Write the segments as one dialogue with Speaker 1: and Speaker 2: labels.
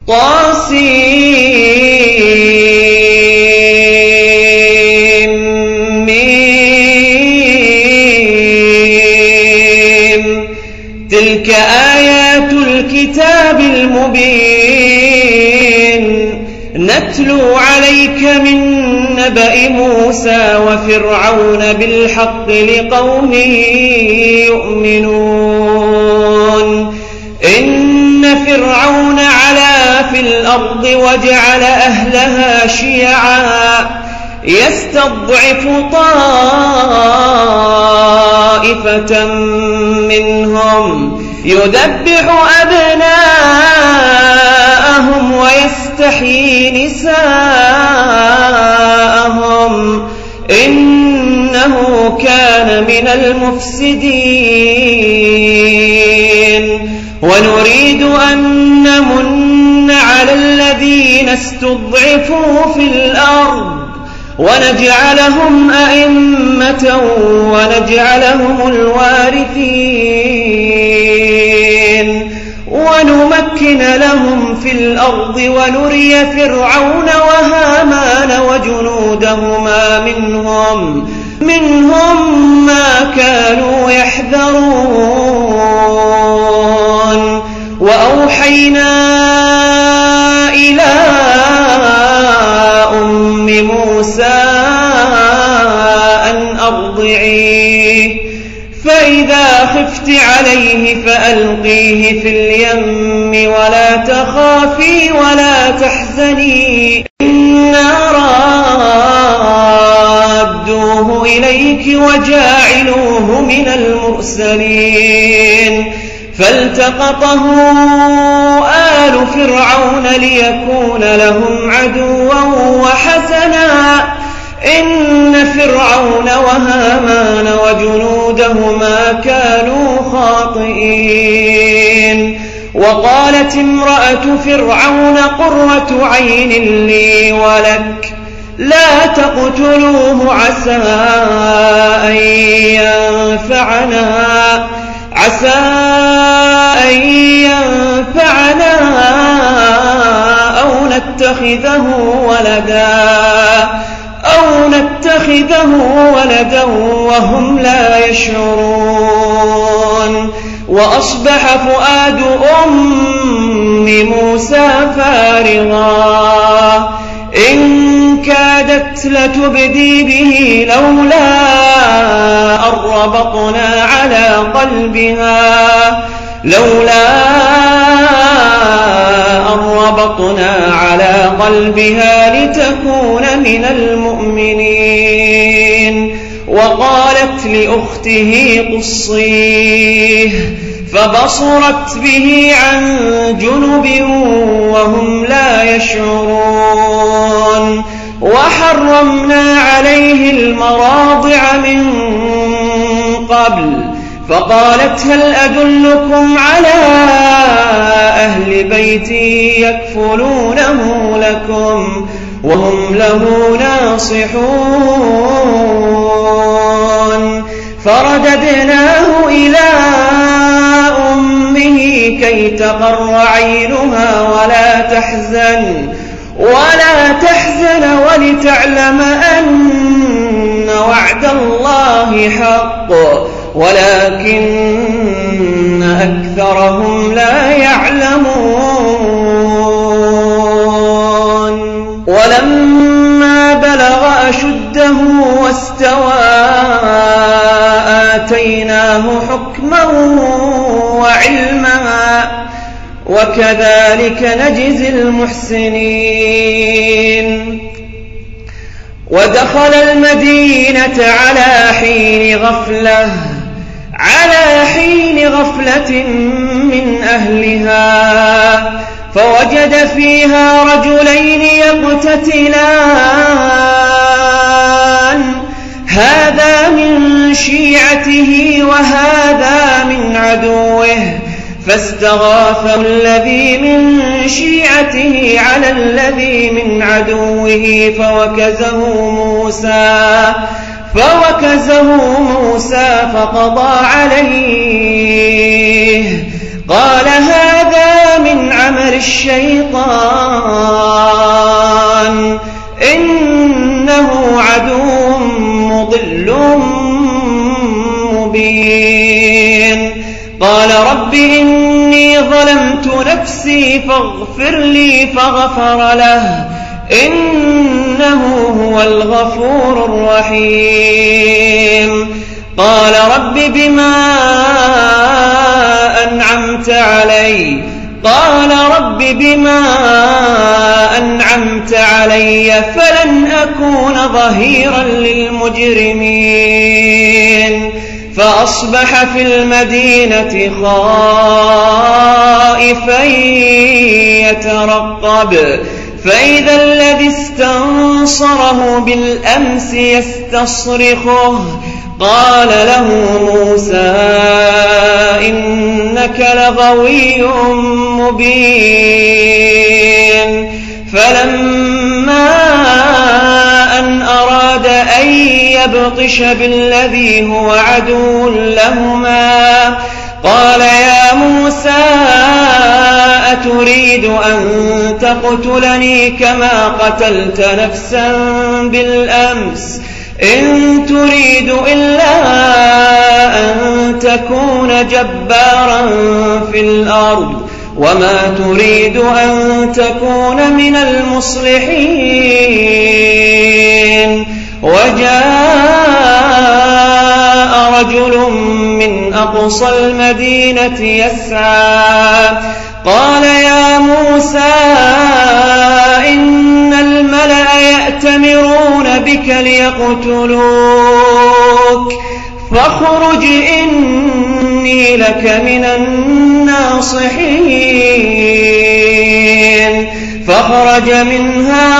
Speaker 1: طاسيم. تلك آيات الكتاب المبين نتلو عليك من نبأ موسى وفرعون بالحق لقوم يؤمنون. إن فرعون علا في الأرض وجعل أهلها شيعا يستضعف طائفة منهم يذبح أبناءهم ويستحيي نساءهم إنه كان من المفسدين. ونريد أن نمن على الذين استضعفوا في الأرض ونجعلهم أئمة ونجعلهم الوارثين ونمكن لهم في الأرض ونري فرعون وهامان وجنودهما منهم ما كانوا يحذرون. وأوحينا إلى أم موسى أن أرضعيه فإذا خفت عليه فألقيه في اليم ولا تخافي ولا تحزني إنا رادوه إليك وجاعلوه من المرسلين. فالتقطه آل فرعون ليكون لهم عدوا وحزنا إن فرعون وهامان وجنودهما كانوا خاطئين. وقالت امرأة فرعون قرة عين لي ولك لا تقتلوه عسى أن ينفعنا أو نتخذه ولدا وهم لا يشعرون. وأصبح فؤاد أم موسى فارغا إن كادت لتبدي به لولا أن ربطنا على قلبها لتكون من المؤمنين. وقالت لأخته قصيه فبصرت به عن جنب وهم لا يشعرون. وحرمنا عليه المراضع من قبل فقالت هل أدلكم على أهل بيت يكفلونه لكم وهم له ناصحون. فرددناه إلى أمه كي تقر عينها ولا تحزن ولتعلم أن وعد الله حق ولكن أكثرهم لا يعلمون. ولما بلغ أشده واستوى آتيناه حكما وعلما وكذلك نجزي المحسنين. ودخل المدينة على حين غفلة من أهلها فوجد فيها رجلين يقتتلان هذا من شيعته وهذا من عدوه فاستغاثه الذي من شيعته على الذي من عدوه فوكزه موسى فقضى عليه قال هذا من عمل الشيطان إنه عدو مضل مبين. قال رب إني ظلمت نفسي فاغفر لي فغفر له إنه هو الغفور الرحيم. قال رب بما أنعمت علي فلن أكون ظهيرا للمجرمين. فأصبح في المدينة خائفا يترقب فإذا الذي استنصره بالأمس يستصرخه. قال له موسى إنك لغوي مبين. فلما أن أراد أن يبطش بالذي هو عدو لهما قال يا موسى أتريد أن تقتلني كما قتلت نفسا بالأمس إن تريد إلا أن تكون جبارا في الأرض وما تريد أن تكون من المصلحين. وجاء رجل من أقصى المدينة يسعى قال يا موسى إن الملأ يأتمرون بك ليقتلوك فاخرج إني لك من الناصحين. فخرج منها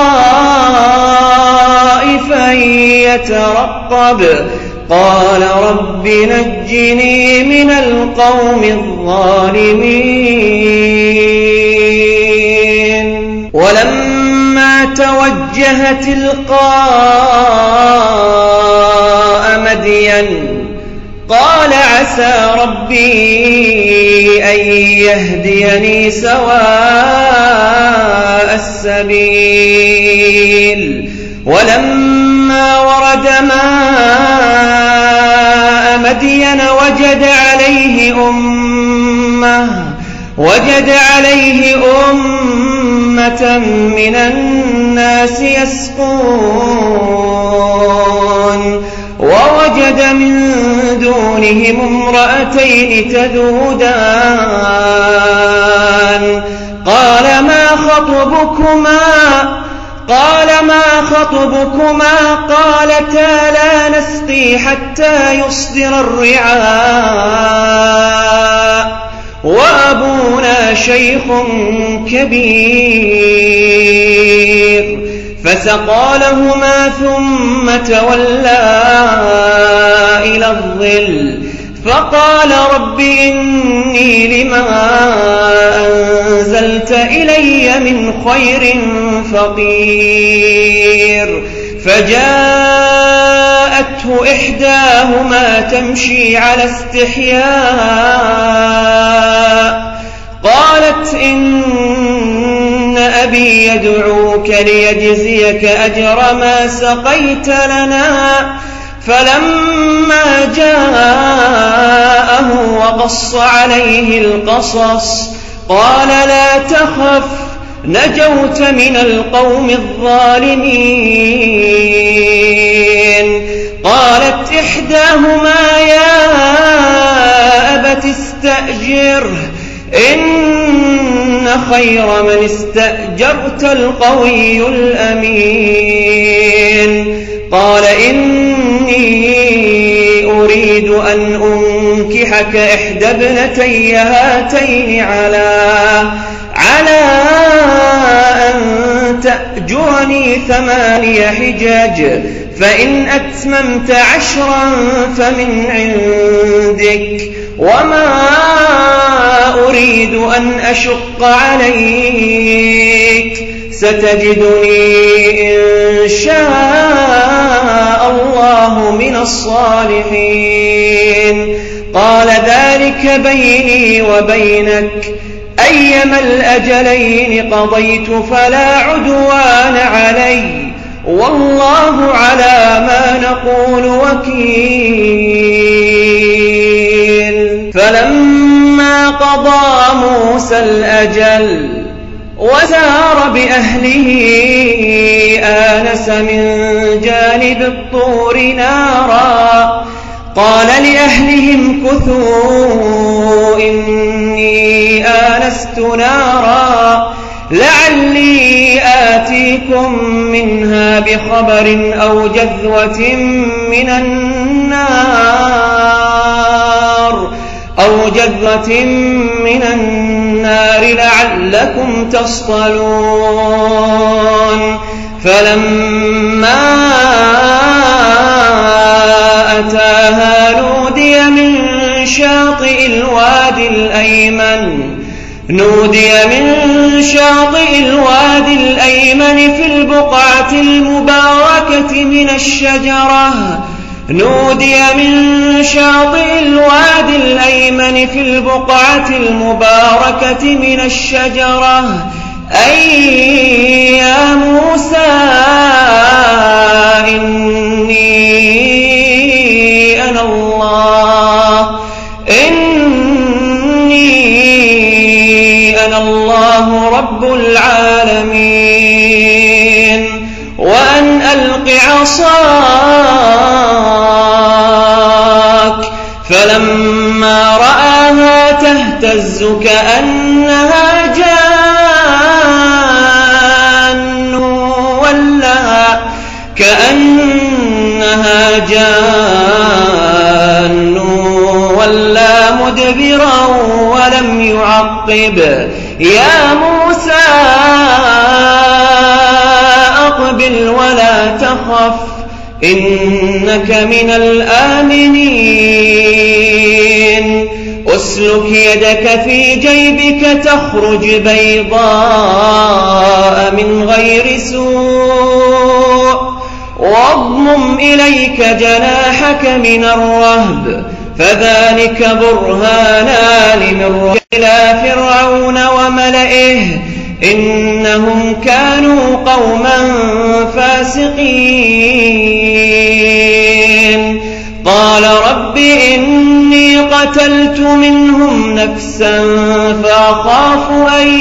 Speaker 1: خائفا يترقب قال رب نجني من القوم الظالمين. ولما توجه تلقاء مدين قال عسى ربي أن يهديني سواء السبيل. ولما ورد ماء مدين وجد عليه أمة من الناس يسقون ووجد من دونهم امرأتين تذودان قال ما خطبكما قالتا لا نسقي حتى يصدر الرعاء وأبونا شيخ كبير. فسقى لهما ثم تولى إلى الظل فقال رب إني لما أنزلت إلي من خير فقير. فجاءته إحداهما تمشي على استحياء قالت إن أبي يدعوك ليجزيك أجر ما سقيت لنا. فلما جاءه وقص عليه القصص قال لا تخف نجوت من القوم الظالمين. قالت إحداهما يا أبت استأجره إن خير من استأجرت القوي الأمين. قال إني أريد أن أنكحك إحدى ابنتي هاتين على أن تأجرني 8 حجج فإن أتممت 10 فمن عندك وما أريد أن أشق عليك ستجدني إن شاء الله من الصالحين. قال ذلك بيني وبينك أيما الأجلين قضيت فلا عدوان علي والله على ما نقول وكيل. فلما قضى موسى الأجل وسار بأهله آنس من جانب الطور نارا قال لأهلهم كثوا إني آنست نارا لعلي آتيكم منها بخبر أو جذوة من النار لعلكم تصطلون. فلما أتاها نودي من شاطئ الوادي الأيمن في البقعة المباركة من الشجرة أي يا موسى إني أنا الله رب العالمين وأن ألق عصاك. فلما رآها تهتز كأنها جان ولا مدبرا ولم يعقب. يا موسى أقبل ولا تخف إنك من الآمنين. أسلك يدك في جيبك تخرج بيضاء من غير سوء واضمم إليك جناحك من الرهب فذلك برهانان من ربك إلى فرعون وملئه إنهم كانوا قوما فاسقين. قال رب إني قتلت منهم نفسا فأخاف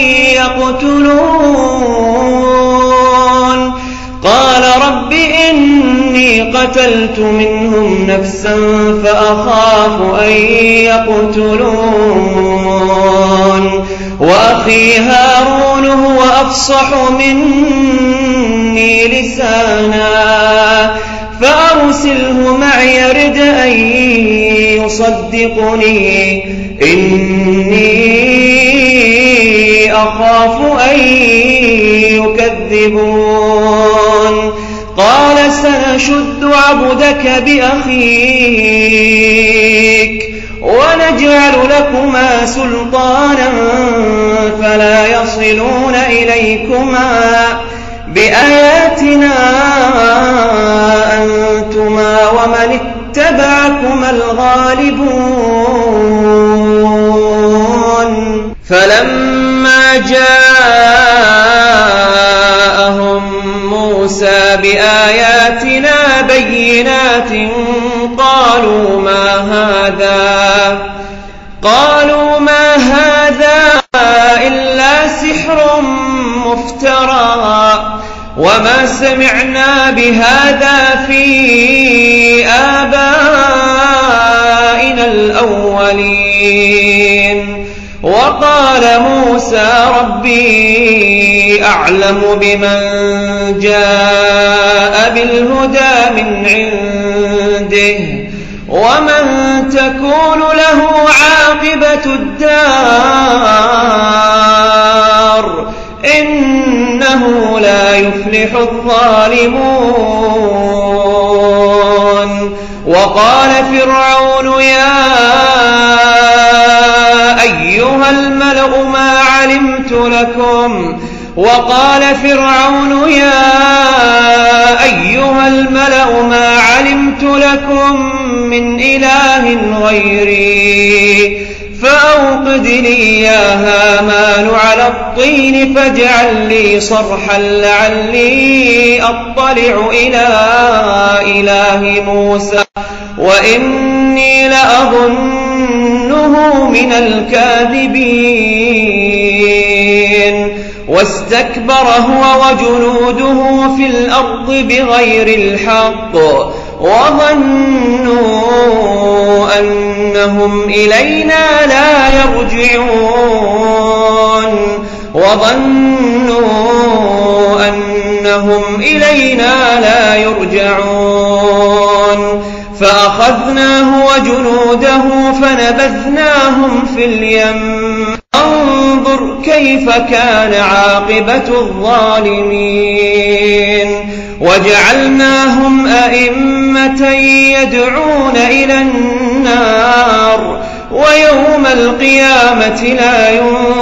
Speaker 1: أن يقتلون وأخي هارون هو أفصح مني لسانا فأرسله معي يرد أن يصدقني إني أخاف أن يكذبون. قال سنشد عبدك بأخيك ونجعل لكما سلطانا فلا يصلون إليكما بآياتنا أنتما ومن اتبعكما الغالبون. فلما جاءهم موسى بآياتنا بينات قالوا ما هذا إلا سحر مفترى وما سمعنا بهذا في آبائنا الأولين. وقال موسى ربي أعلم بمن جاء بالهدى من عنده ومن تكون له عاقبة الدار إنه لا يفلح الظالمون. وقال فرعون يا أيها الملأ ما علمت لكم من إله غيري فأوقد لي يا هامان على الطين فاجعل لي صرحا لعلي أطلع إلى إله موسى وإني لأظنه من الكاذبين واستكبر هو وجنوده في الأرض بغير الحق وظنوا أنهم إلينا لا يرجعون فأخذناه وجنوده فنبذناهم في اليم انظر كيف كان عاقبة الظالمين وجعلناهم أئمة يدعون إلى النار ويوم القيامة لا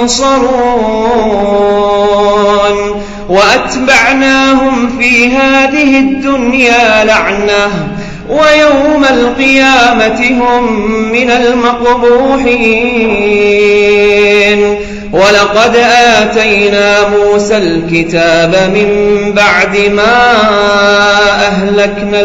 Speaker 1: ينصرون وأتبعناهم في هذه الدنيا لعنة ويوم القيامة هم من المقبوحين ولقد آتينا موسى الكتاب من بعد ما أهلكنا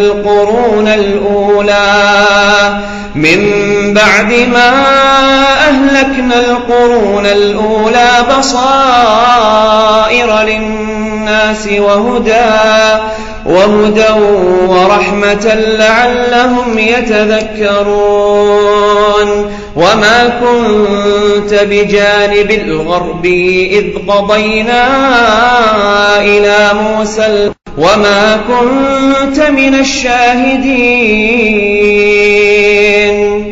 Speaker 1: القرون الأولى بصائر للناس وهدى ورحمة لعلهم يتذكرون وما كنت بجانب الغرب إذ قضينا إلى موسى وما كنت من الشاهدين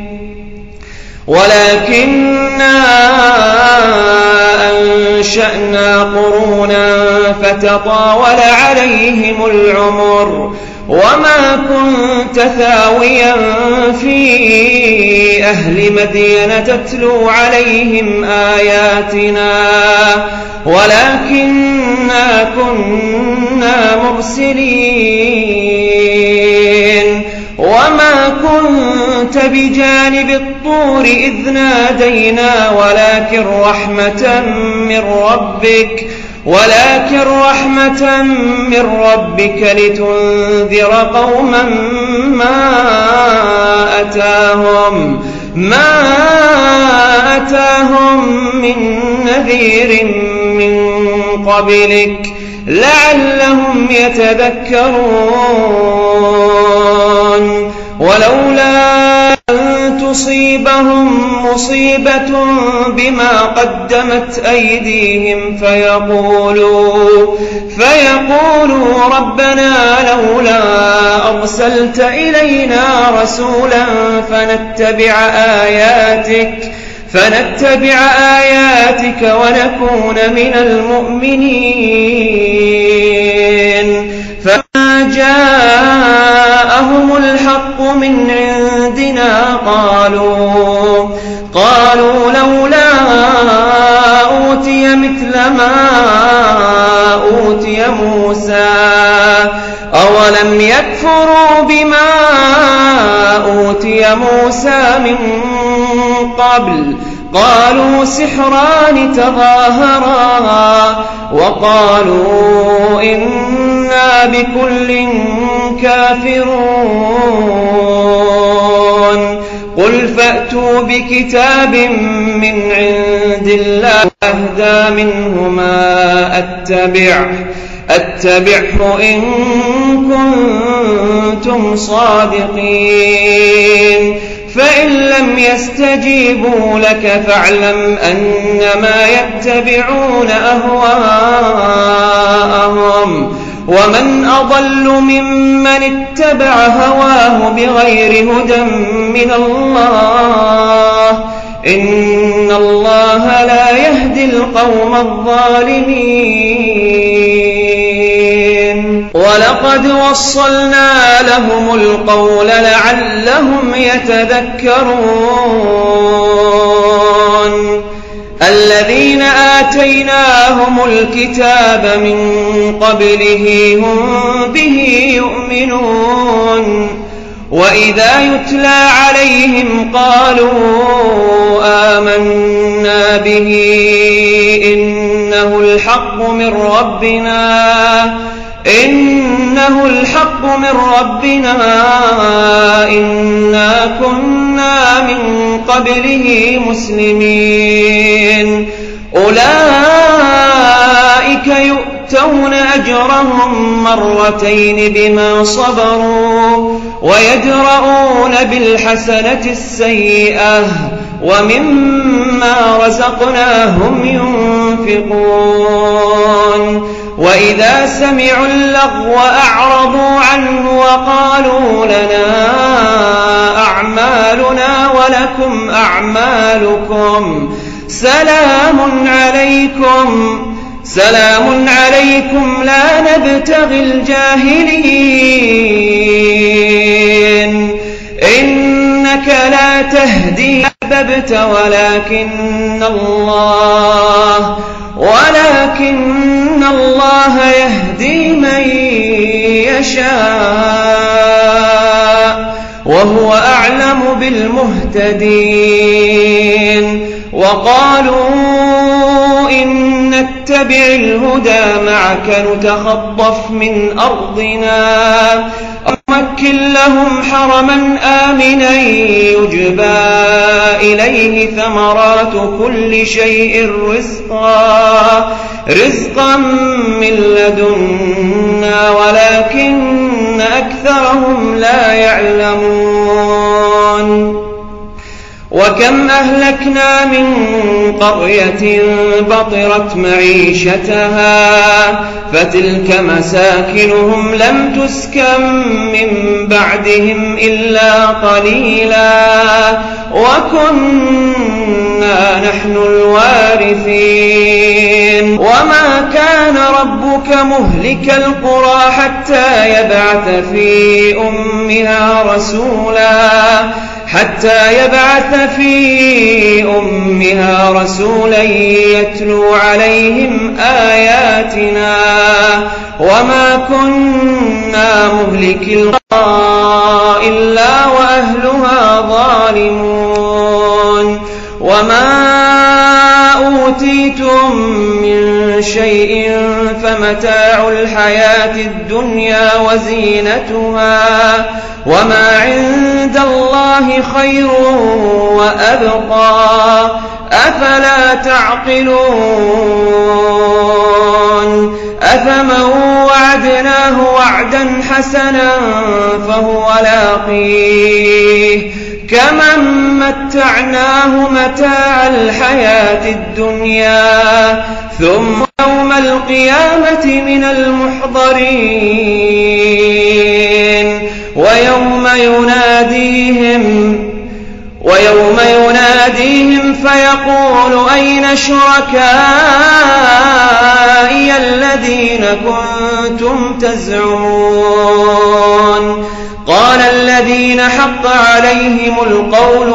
Speaker 1: ولكننا أنشأنا قرونا فتطاول عليهم العمر وما كنت ثاويا في أهل مدين تتلو عليهم آياتنا ولكننا كنا مرسلين وما كنت بجانب الطور إذ نادينا ولكن رحمة من ربك لتنذر قوما ما أتاهم من نذير من قبلك لعلهم يتذكرون ولولا أن تصيبهم مصيبة بما قدمت أيديهم فيقولوا ربنا لولا أرسلت إلينا رسولا فنتبع آياتك ونكون من المؤمنين فما جاءهم الحق من عندنا قالوا لولا أوتي مثل ما أوتي موسى أولم يكفروا بما أوتي موسى من قبل قالوا سحران تظاهرا وقالوا إنا بكل كافرون قل فأتوا بكتاب من عند الله أهدى منهما أتبعه إن كنتم صادقين فإن لم يستجيبوا لك فاعلم أنما يتبعون أهواءهم ومن أضل ممن اتبع هواه بغير هدى من الله إن الله لا يهدي القوم الظالمين ولقد وصلنا لهم القول لعلهم يتذكرون الذين آتيناهم الكتاب من قبله هم به يؤمنون وإذا يتلى عليهم قالوا آمنا به إنه الحق من ربنا إنا كنا من قبله مسلمين أولئك يؤتون أجرهم مرتين بما صبروا ويدرؤون بالحسنة السيئة ومما رزقناهم ينفقون وإذا سمعوا اللغو أعرضوا عنه وقالوا لنا أعمالنا ولكم أعمالكم سلام عليكم لا نبتغي الجاهلين إنك لا تهدي أحببت ولكن الله يهدي من يشاء وهو أعلم بالمهتدين وقالوا إن نتبع الهدى معك نتخطف من أرضنا أمكن لهم حرما آمنا يجبى إليه ثمرات كل شيء رزقا من لدنا ولكن أكثرهم لا يعلمون وكم أهلكنا من قرية بطرت معيشتها فتلك مساكنهم لم تسكن من بعدهم إلا قليلا وكنا نحن الوارثين وما كان ربك مهلك القرى حتى يبعث في أمها رسولا يتلو عليهم آياتنا وما كنا مهلك القرى إلا وأهلها ظالمون وما أوتيتم من شيء فمتاع الحياة الدنيا وزينتها وما عند الله خير وأبقى أفلا تعقلون أفمن وعدناه وعدا حسنا فهو لاقيه كمن متعناه متاع الحياة الدنيا ثم يوم القيامة من المحضرين ويوم يناديهم فيقول أين شركائي الذين كنتم تزعمون قال الذين حق عليهم القول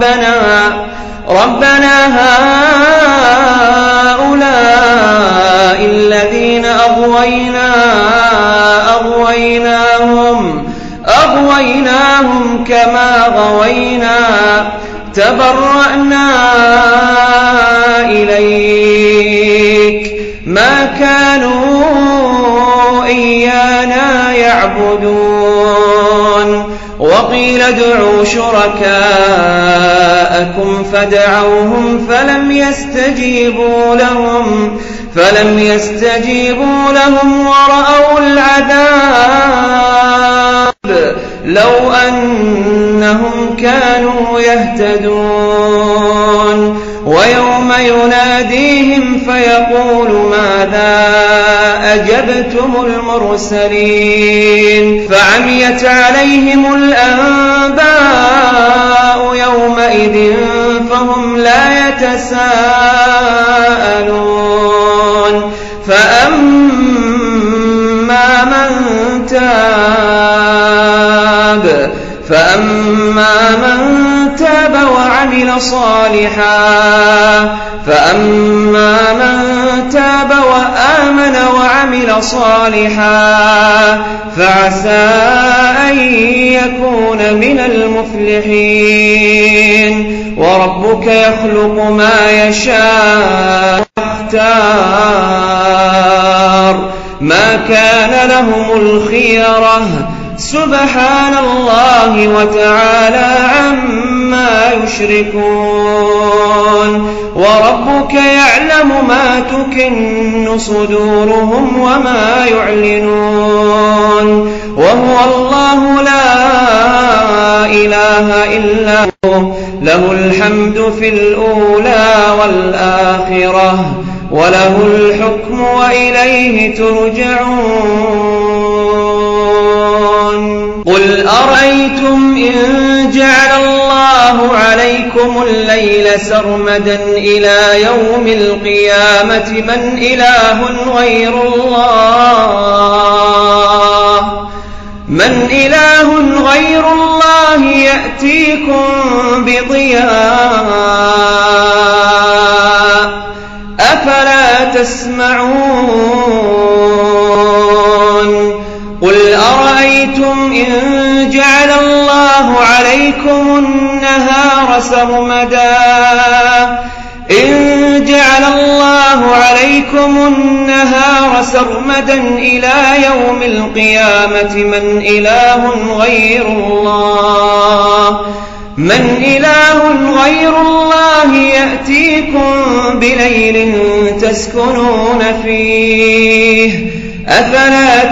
Speaker 1: ربنا هؤلاء الذين أغويناهم كما غوينا تبرأنا إليك ما كانوا إيانا يعبدون وقيل ادعوا شركاءكم فدعوهم فلم يستجيبوا لهم ورأوا العذاب لو أنهم كانوا يهتدون ويوم يناديهم فيقول ماذا أجبتم المرسلين فعميت عليهم الأنباء يومئذ فهم لا يتساءلون فأما من تاب وآمن وعمل صالحا فعسى أن يكون من المفلحين. وربك يخلق ما يشاء ويختار ما كان لهم الخيرة سبحان الله وتعالى عما يشركون. وربك يعلم ما تكن صدورهم وما يعلنون وهو الله لا إله إلا هو له الحمد في الأولى والآخرة وله الحكم وإليه ترجعون. قل أرأيتم إن جعل الله عليكم الليل سرمدا إلى يوم القيامة من إله غير الله يأتيكم بضياء أفلا تسمعون. قل أرأيتم إن جعل الله عليكم النهار سرمدا إلى يوم القيامة من إله غير الله يأتيكم بليل تسكنون فيه أفلا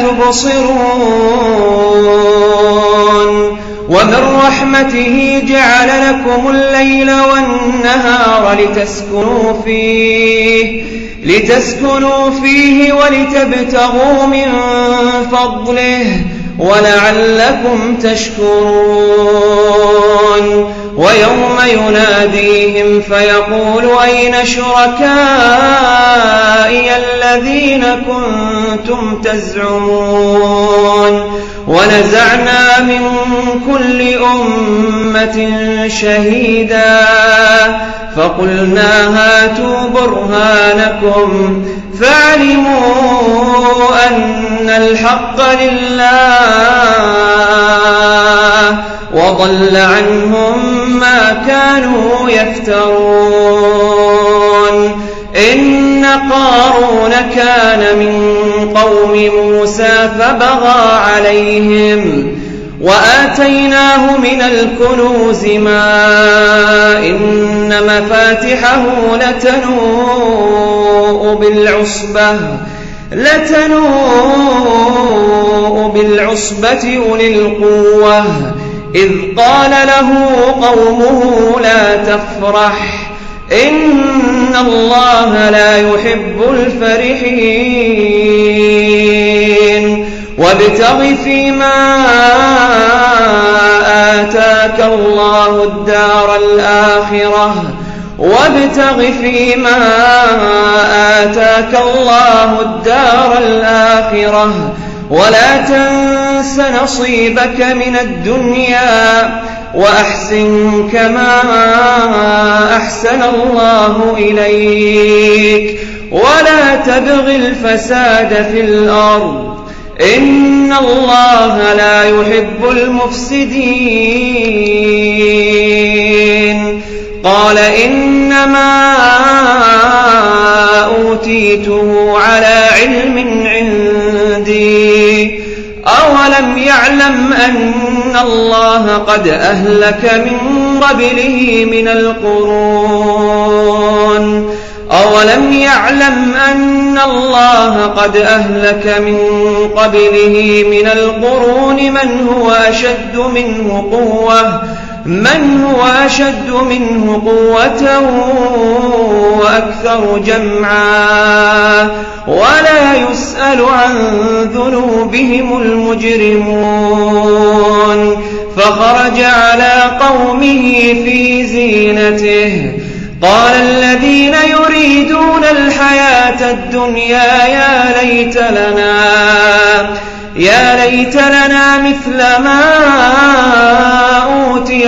Speaker 1: تبصرون. ومن رحمته جعل لكم الليل والنهار لتسكنوا فيه ولتبتغوا من فضله ولعلكم تشكرون. ويوم يناديهم فيقول أين شركائي الذين كنتم تزعمون ونزعنا من كل أمة شهيدا فقلنا هاتوا برهانكم فعلموا أن الحق لله وضل عنهم ما كانوا يفترون. إن قارون كان من قوم موسى فبغى عليهم وآتيناه من الكنوز ما إن مفاتحه لتنوء بالعصبة أولي القوة إذ قال له قومه لا تفرح إن الله لا يحب الفرحين. وابتغ فيما آتاك الله الدار الآخرة ولا تنس نصيبك من الدنيا وأحسن كما أحسن الله إليك ولا تبغ الفساد في الأرض إن الله لا يحب المفسدين. قال إنما أوتيته على علم عندي أولم يعلم أن الله قد أهلك من قبله من القرون من هو أشد منه قوة وأكثر جمعا ولا يسأل عن ذنوبهم المجرمون. فخرج على قومه في زينته قال الذين يريدون الحياة الدنيا يا ليت لنا مثل ما أوتي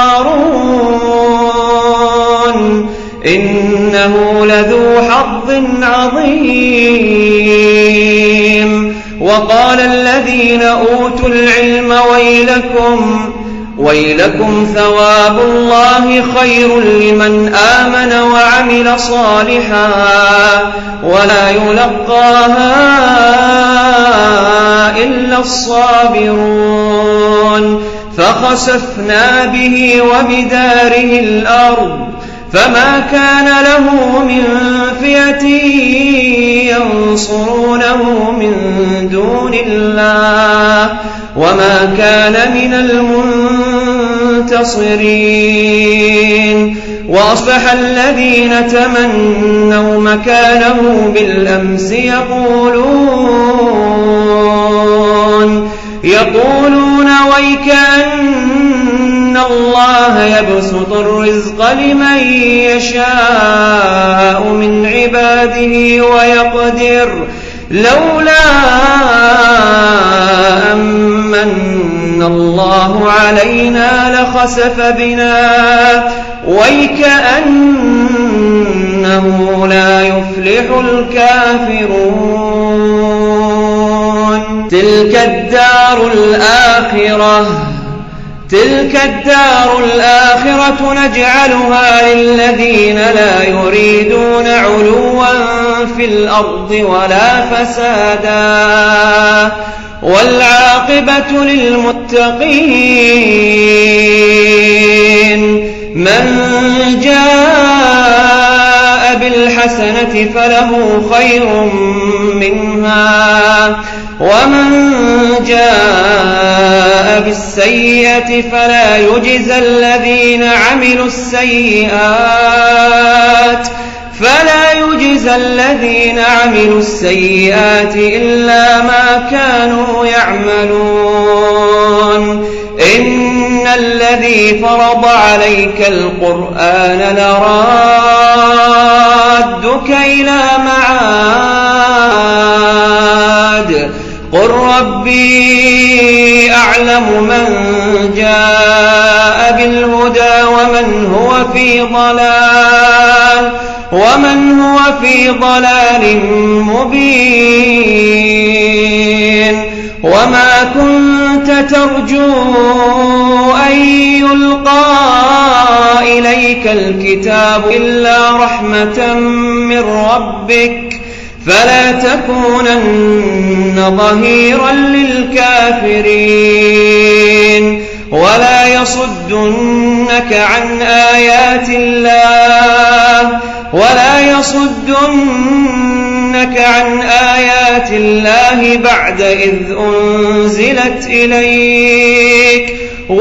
Speaker 1: قارون إنه لذو حظ عظيم. وقال الذين أوتوا العلم ويلكم ثواب الله خير لمن آمن وعمل صالحا ولا يلقاها إلا الصابرون فخسفنا به وبداره الأرض فما كان له من فئة ينصرونه من دون الله وما كان من المنتصرين وأصبح الذين تمنوا مكانه بالأمس يقولون ويكأن الله يبسط الرزق لمن يشاء من عباده ويقدر لولا أمن الله علينا لخسف بنا ويكأنه لا يفلح الكافرون تلك الدار الآخرة نجعلها للذين لا يريدون علوا في الأرض ولا فسادا والعاقبة للمتقين من جاء بالحسنة فله خير منها ومن جاء بالسيئة فلا يجزى الذين عملوا السيئات إلا ما كانوا يعملون إن الذي فرض عليك القرآن لرادك إلى معاد قل ربي أعلم من جاء بالهدى ومن هو في ضلال مبين وما كنت ترجو أن يلقى إليك الكتاب إلا رحمة من ربك فلا تكونن ظهيرا للكافرين ولا يصدنك عن آيات الله بعد إذ أنزلت إليك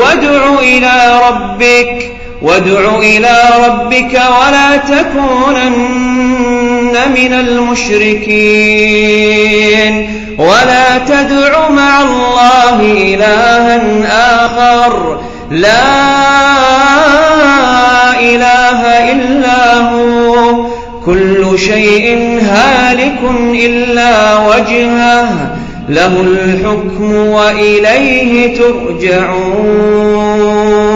Speaker 1: وادع إلى ربك ولا تكونن من المشركين ولا تدع مع الله إلها آخر لا إله إلا هو كل شيء هالك إلا وجهه له الحكم وإليه ترجعون